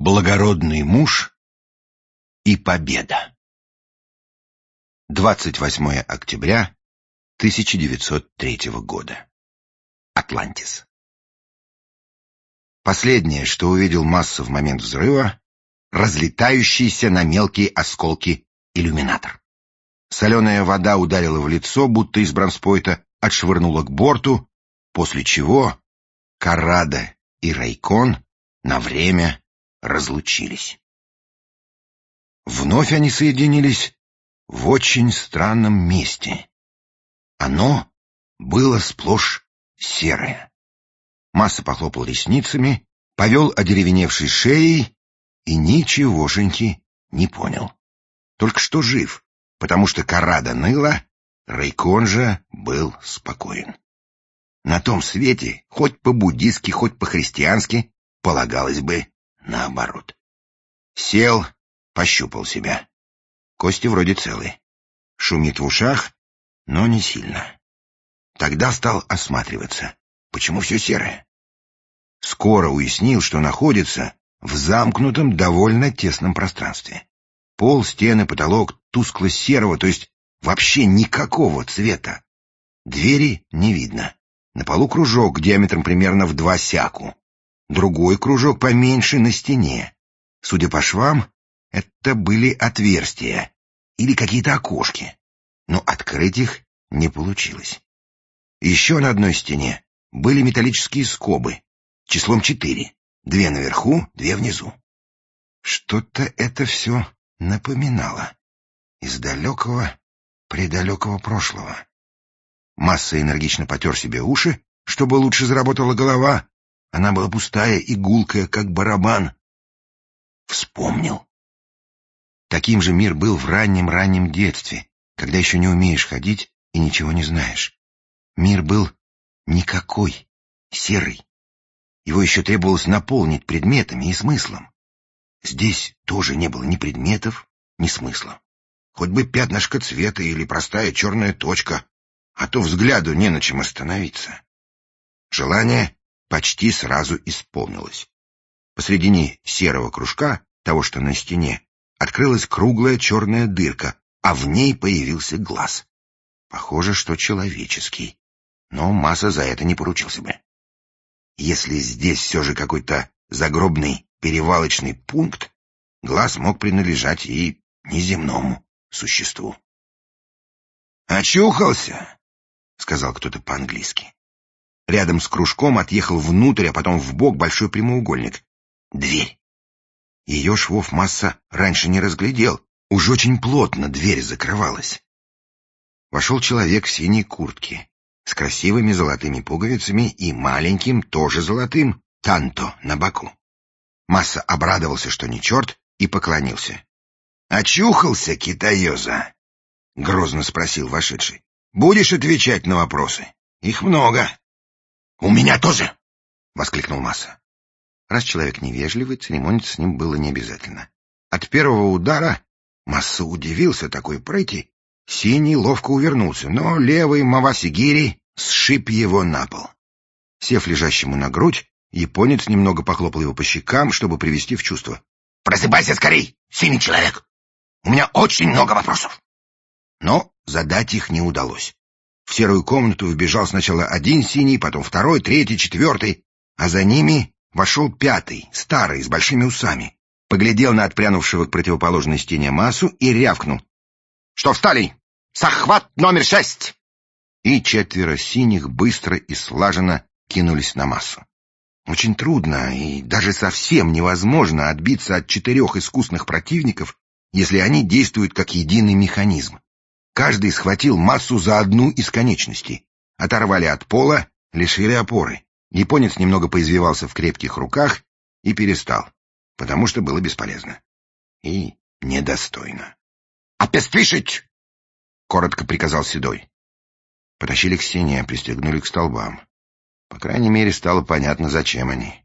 Благородный муж и победа. 28 октября 1903 года. Атлантис. Последнее, что увидел Масса в момент взрыва, разлетающийся на мелкие осколки иллюминатор. Соленая вода ударила в лицо, будто из бронспойта, отшвырнула к борту, после чего Коррадо и Райкон на время разлучились. Вновь они соединились в очень странном месте. Оно было сплошь серое. Масса похлопал ресницами, повел одеревеневшей шеей и ничегошеньки не понял. Только что жив, потому что Коррадо ныла, Райкон же был спокоен. На том свете, хоть по-буддистски, хоть по-христиански, полагалось бы наоборот. Сел, пощупал себя. Кости вроде целы. Шумит в ушах, но не сильно. Тогда стал осматриваться. Почему все серое? Скоро уяснил, что находится в замкнутом, довольно тесном пространстве. Пол, стены, потолок тускло-серого, то есть вообще никакого цвета. Двери не видно. На полу кружок диаметром примерно в 2 сяку. Другой кружок поменьше на стене. Судя по швам, это были отверстия или какие-то окошки, но открыть их не получилось. Еще на одной стене были металлические скобы, числом 4, 2 наверху, 2 внизу. Что-то это все напоминало из далекого, предалекого прошлого. Масса энергично потер себе уши, чтобы лучше заработала голова. Она была пустая и гулкая, как барабан. Вспомнил. Таким же мир был в раннем детстве, когда еще не умеешь ходить и ничего не знаешь. Мир был никакой, серый. Его еще требовалось наполнить предметами и смыслом. Здесь тоже не было ни предметов, ни смысла. Хоть бы пятнышко цвета или простая черная точка, а то взгляду не на чем остановиться. Желание почти сразу исполнилось. Посредине серого кружка, того, что на стене, открылась круглая черная дырка, а в ней появился глаз. Похоже, что человеческий, но Масса за это не поручился бы. Если здесь все же какой-то загробный перевалочный пункт, глаз мог принадлежать и неземному существу. «Очухался!» — сказал кто-то по-английски. Рядом с кружком отъехал внутрь, а потом вбок большой прямоугольник. Дверь. Ее швов Масса раньше не разглядел. Уж очень плотно дверь закрывалась. Вошел человек в синей куртке, с красивыми золотыми пуговицами и маленьким, тоже золотым, танто на боку. Масса обрадовался, что не черт, и поклонился. «Очухался, китаёза?» — грозно спросил вошедший. «Будешь отвечать на вопросы? Их много». «У меня тоже!» — воскликнул Масса. Раз человек невежливый, церемониться с ним было не обязательно. От первого удара Масса удивился такой прыти. Синий ловко увернулся, но левый Мавасигири сшиб его на пол. Сев лежащему на грудь, японец немного похлопал его по щекам, чтобы привести в чувство. «Просыпайся скорей, синий человек! У меня очень много вопросов!» Но задать их не удалось. В серую комнату вбежал сначала один синий, потом второй, третий, четвертый, а за ними вошел пятый, старый, с большими усами. Поглядел на отпрянувшего к противоположной стене Массу и рявкнул. «Что встали? Захват номер 6!» И 4 синих быстро и слаженно кинулись на Массу. Очень трудно и даже совсем невозможно отбиться от 4 искусных противников, если они действуют как единый механизм. Каждый схватил Массу за одну из конечностей. Оторвали от пола, лишили опоры. Японец немного поизвивался в крепких руках и перестал, потому что было бесполезно. И недостойно. «Опествишить!» — коротко приказал Седой. Потащили к стене, пристегнули к столбам. По крайней мере, стало понятно, зачем они.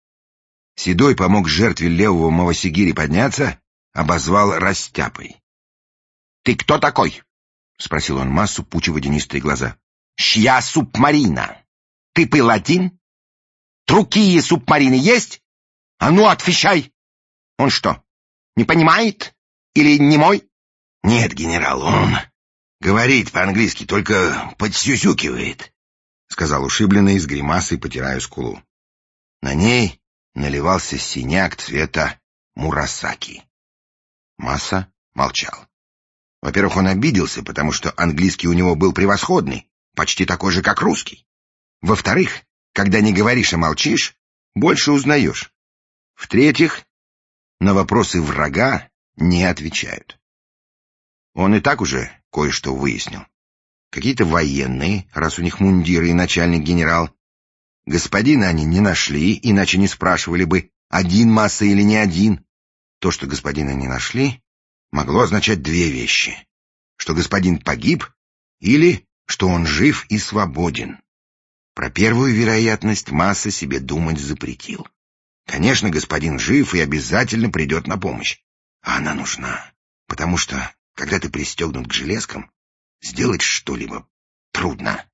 Седой помог жертве левого Мавасигири подняться, обозвал растяпой. «Ты кто такой?» — спросил он Массу, пуча водянистые глаза. «Чья субмарина? Ты был один? Другие субмарины есть? А ну, отвечай!» Он что, не понимает? Или немой? Нет, генерал, он говорит по-английски, только подсюсюкивает, — сказал ушибленный с гримасой, потирая скулу. На ней наливался синяк цвета мурасаки. Масса молчал. Во-первых, он обиделся, потому что английский у него был превосходный, почти такой же, как русский. Во-вторых, когда не говоришь, а молчишь, больше узнаешь. В-третьих, на вопросы врага не отвечают. Он и так уже кое-что выяснил. Какие-то военные, раз у них мундиры и начальник генерал. Господина они не нашли, иначе не спрашивали бы, один Масса или не один. То, что господина не нашли, могло означать две вещи. Что господин погиб или что он жив и свободен. Про первую вероятность Масса себе думать запретил. Конечно, господин жив и обязательно придет на помощь. А она нужна, потому что, когда ты пристегнут к железкам, сделать что-либо трудно.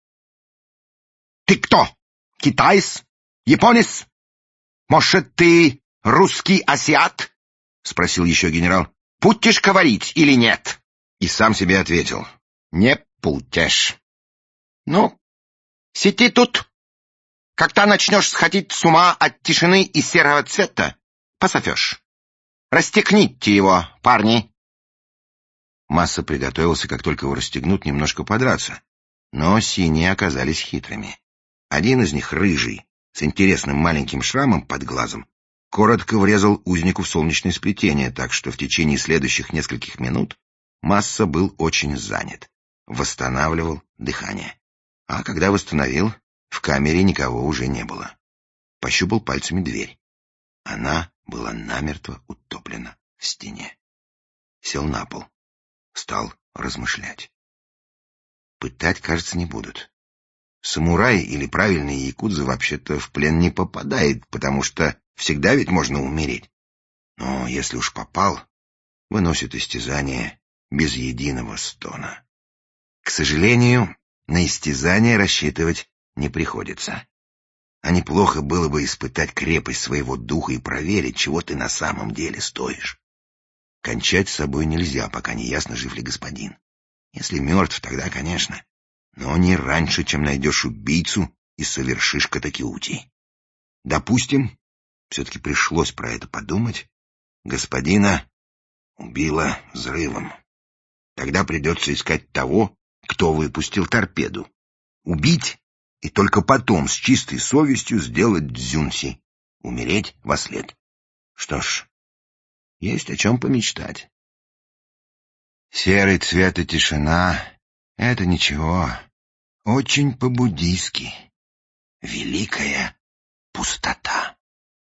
— Ты кто? Китаец? Японец? Может, ты русский азиат? — спросил еще генерал. — Будешь говорить или нет? И сам себе ответил. Не будешь. Ну, сиди тут. Когда начнешь сходить с ума от тишины и серого цвета, пософешь. Расстегните его, парни. Масса приготовился, как только его расстегнут, немножко подраться. Но синие оказались хитрыми. Один из них, рыжий, с интересным маленьким шрамом под глазом, коротко врезал узнику в солнечное сплетение, так что в течение следующих нескольких минут Масса был очень занят. Восстанавливал дыхание. А когда восстановил, в камере никого уже не было. Пощупал пальцами дверь. Она была намертво утоплена в стене. Сел на пол. Стал размышлять. Пытать, кажется, не будут. Самурай или правильный якудза вообще-то в плен не попадает, потому что всегда ведь можно умереть. Но если уж попал, выносит истязание без единого стона. К сожалению, на истязание рассчитывать не приходится. А неплохо было бы испытать крепость своего духа и проверить, чего ты на самом деле стоишь. Кончать с собой нельзя, пока не ясно, жив ли господин. Если мертв, тогда, конечно, но не раньше, чем найдешь убийцу и совершишь катакиути. Допустим, все-таки пришлось про это подумать, господина убило взрывом. Тогда придется искать того, кто выпустил торпеду. Убить и только потом с чистой совестью сделать дзюнси. Умереть вослед. Что ж, есть о чем помечтать. Серый цвет и тишина — это ничего. Очень по-буддийски. Великая пустота.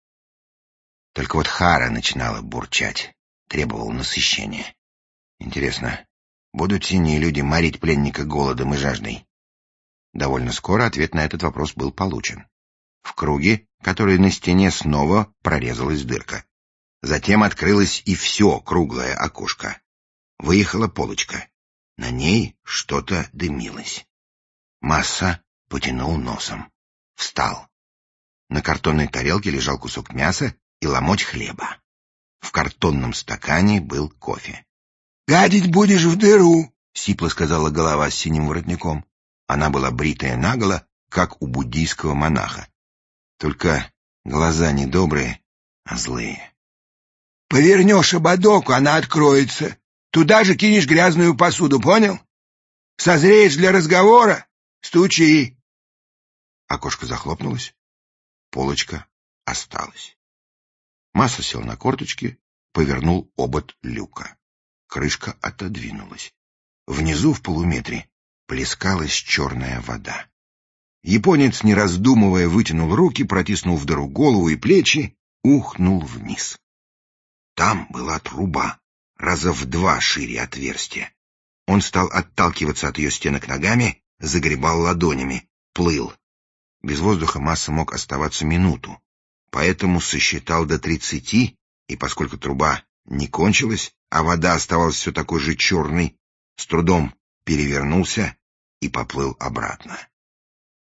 Только вот Хара начинала бурчать, требовала насыщения. Интересно, будут синие люди морить пленника голодом и жаждой? Довольно скоро ответ на этот вопрос был получен. В круге, который на стене, снова прорезалась дырка. Затем открылось и все круглое окошко. Выехала полочка. На ней что-то дымилось. Масса потянул носом. Встал. На картонной тарелке лежал кусок мяса и ломоть хлеба. В картонном стакане был кофе. — Гадить будешь в дыру, — сипло сказала голова с синим воротником. Она была бритая наголо, как у буддийского монаха. Только глаза не добрые, а злые. — Повернешь ободок, она откроется. Туда же кинешь грязную посуду, понял? Созреешь для разговора — стучи. Окошко захлопнулось. Полочка осталась. Масса сел на корточки, повернул обод люка. Крышка отодвинулась. Внизу в полуметре плескалась черная вода. Японец, не раздумывая, вытянул руки, протиснул в дыру голову и плечи, ухнул вниз. Там была труба, раза в 2 шире отверстия. Он стал отталкиваться от ее стенок ногами, загребал ладонями, плыл. Без воздуха Масса мог оставаться минуту, поэтому сосчитал до 30, и поскольку труба не кончилась, а вода оставалась все такой же черной, с трудом перевернулся и поплыл обратно.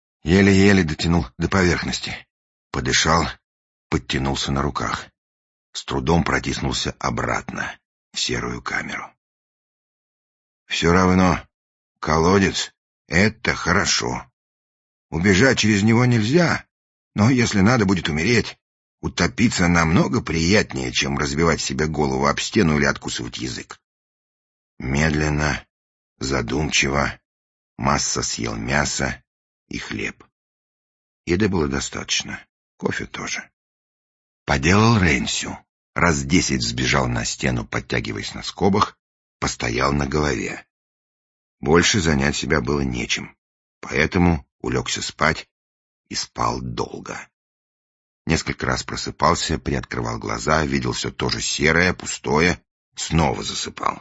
Еле-еле дотянул до поверхности. Подышал, подтянулся на руках. с трудом протиснулся обратно в серую камеру. Все равно колодец — это хорошо. Убежать через него нельзя, но если надо будет умереть, утопиться намного приятнее, чем разбивать себе голову об стену или откусывать язык. Медленно, задумчиво Масса съел мясо и хлеб. Еды было достаточно, кофе тоже. Поделал Ренсю. Раз 10 сбежал на стену, подтягиваясь на скобах, постоял на голове. Больше занять себя было нечем, поэтому улегся спать и спал долго. Несколько раз просыпался, приоткрывал глаза, видел все то же серое, пустое, снова засыпал.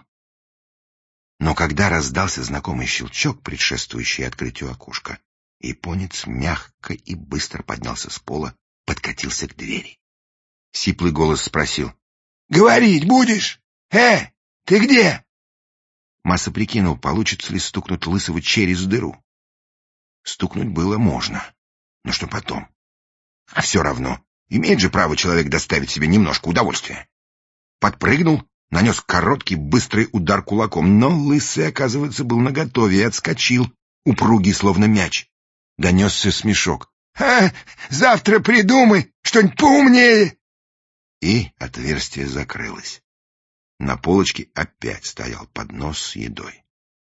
Но когда раздался знакомый щелчок, предшествующий открытию окошка, японец мягко и быстро поднялся с пола, подкатился к двери. Сиплый голос спросил: «Говорить будешь? Ты где?» Масса прикинул, получится ли стукнуть Лысого через дыру. Стукнуть было можно, но что потом? А все равно, имеет же право человек доставить себе немножко удовольствия. Подпрыгнул, нанес короткий, быстрый удар кулаком, но Лысый, оказывается, был наготове и отскочил, упругий, словно мяч. Донесся смешок. «Завтра придумай что-нибудь поумнее!» И отверстие закрылось. На полочке опять стоял поднос с едой.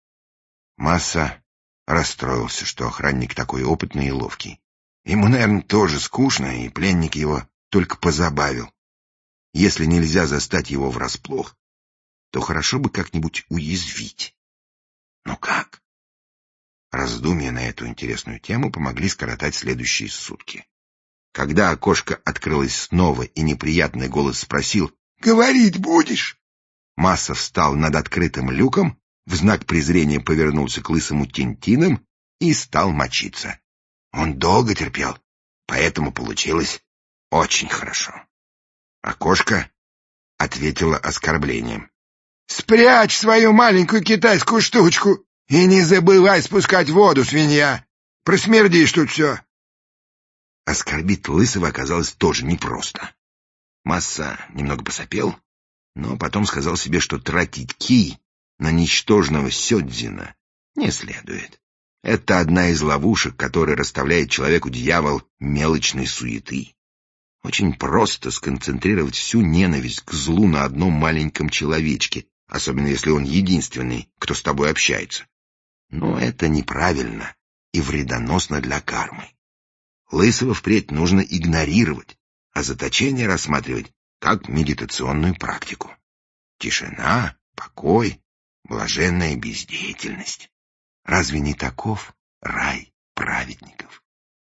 Масса расстроился, что охранник такой опытный и ловкий. Ему, наверное, тоже скучно, и пленник его только позабавил. Если нельзя застать его врасплох, то хорошо бы как-нибудь уязвить. Но как? Раздумья на эту интересную тему помогли скоротать следующие сутки. Когда окошко открылось снова и неприятный голос спросил: «Говорить будешь?» Масса встал над открытым люком, в знак презрения повернулся к Лысому Тинтином и стал мочиться. Он долго терпел, поэтому получилось очень хорошо. Окошко ответило оскорблением. «Спрячь свою маленькую китайскую штучку и не забывай спускать воду, свинья! Просмердишь тут все!» Оскорбить Лысого оказалось тоже непросто. Масса немного посопел, но потом сказал себе, что тратить ки на ничтожного сёдзина не следует. Это одна из ловушек, которые расставляет человеку дьявол мелочной суеты. Очень просто сконцентрировать всю ненависть к злу на одном маленьком человечке, особенно если он единственный, кто с тобой общается. Но это неправильно и вредоносно для кармы. Лысого впредь нужно игнорировать, а заточение рассматривать как медитационную практику. Тишина, покой, блаженная бездеятельность. Разве не таков рай праведников?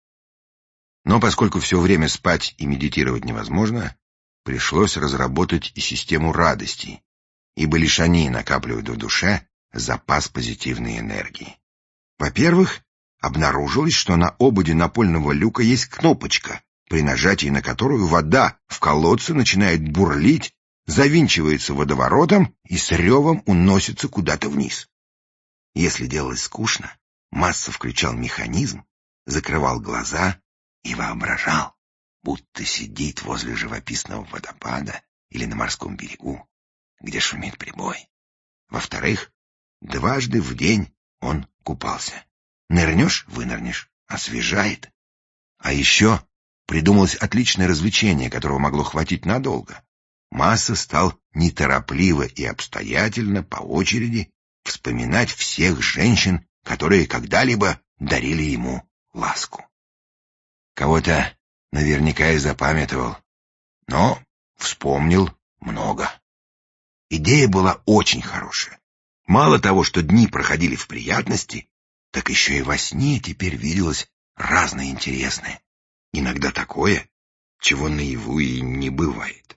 Но поскольку все время спать и медитировать невозможно, пришлось разработать и систему радостей, ибо лишь они накапливают в душе запас позитивной энергии. Во-первых, обнаружилось, что на ободе напольного люка есть кнопочка, при нажатии на которую вода в колодце начинает бурлить, завинчивается водоворотом и с ревом уносится куда-то вниз. Если делалось скучно, Масса включал механизм, закрывал глаза и воображал, будто сидит возле живописного водопада или на морском берегу, где шумит прибой. Во-вторых, дважды в день он купался. Нырнешь — вынырнешь, освежает. А еще придумалось отличное развлечение, которого могло хватить надолго. Масса стал неторопливо и обстоятельно по очереди вспоминать всех женщин, которые когда-либо дарили ему ласку. Кого-то наверняка и запамятовал, но вспомнил много. Идея была очень хорошая. Мало того, что дни проходили в приятности, так еще и во сне теперь виделось разное интересное. Иногда такое, чего наяву и не бывает.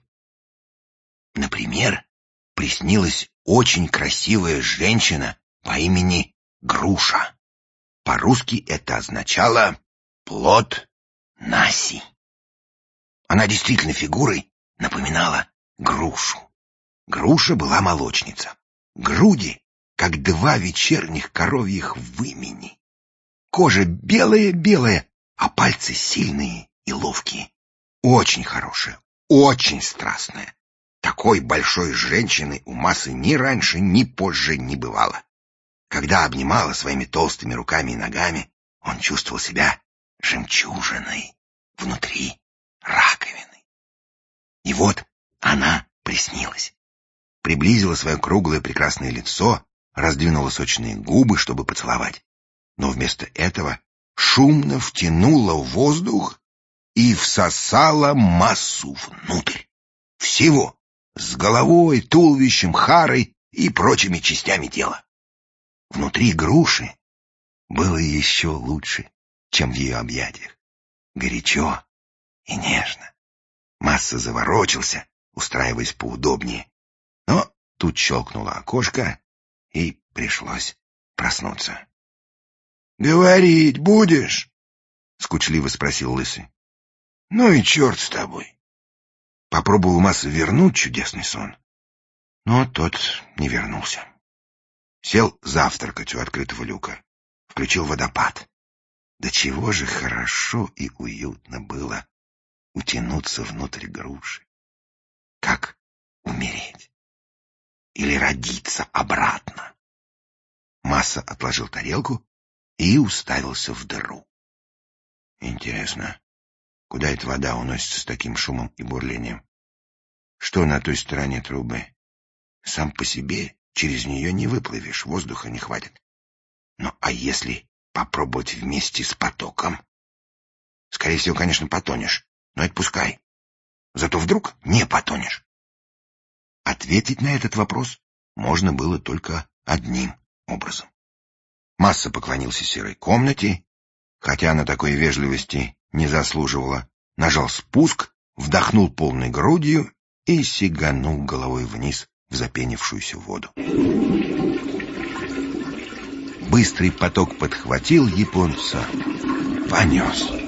Например, приснилась очень красивая женщина по имени Груша. По-русски это означало «плод Наси». Она действительно фигурой напоминала грушу. Груша была молочница. Груди, как два вечерних коровьих вымени. Кожа белая-белая, а пальцы сильные и ловкие. Очень хорошая, очень страстная. Такой большой женщины у Массы ни раньше, ни позже не бывало. Когда обнимала своими толстыми руками и ногами, он чувствовал себя жемчужиной внутри раковины. И вот она приснилась. Приблизила свое круглое прекрасное лицо, раздвинула сочные губы, чтобы поцеловать. Но вместо этого шумно втянула воздух и всосала Массу внутрь. Всего, с головой, туловищем, харой и прочими частями тела. Внутри груши было еще лучше, чем в ее объятиях. Горячо и нежно. Масса заворочился, устраиваясь поудобнее. Но тут щелкнуло окошко, и пришлось проснуться. — Говорить будешь? — скучливо спросил Лысый. — Ну и черт с тобой. Попробовал Масса вернуть чудесный сон, но тот не вернулся. Сел завтракать у открытого люка, включил водопад. До чего же хорошо и уютно было утянуться внутрь груши. Как умереть? Или родиться обратно? Масса отложил тарелку и уставился в дыру. Интересно, куда эта вода уносится с таким шумом и бурлением? Что на той стороне трубы? Сам по себе через нее не выплывешь, воздуха не хватит. Ну, а если попробовать вместе с потоком? Скорее всего, конечно, потонешь, но это пускай. Зато вдруг не потонешь. Ответить на этот вопрос можно было только одним образом. Масса поклонился серой комнате, хотя она такой вежливости не заслуживала, нажал спуск, вдохнул полной грудью и сиганул головой вниз в запенившуюся воду. Быстрый поток подхватил японца, понес.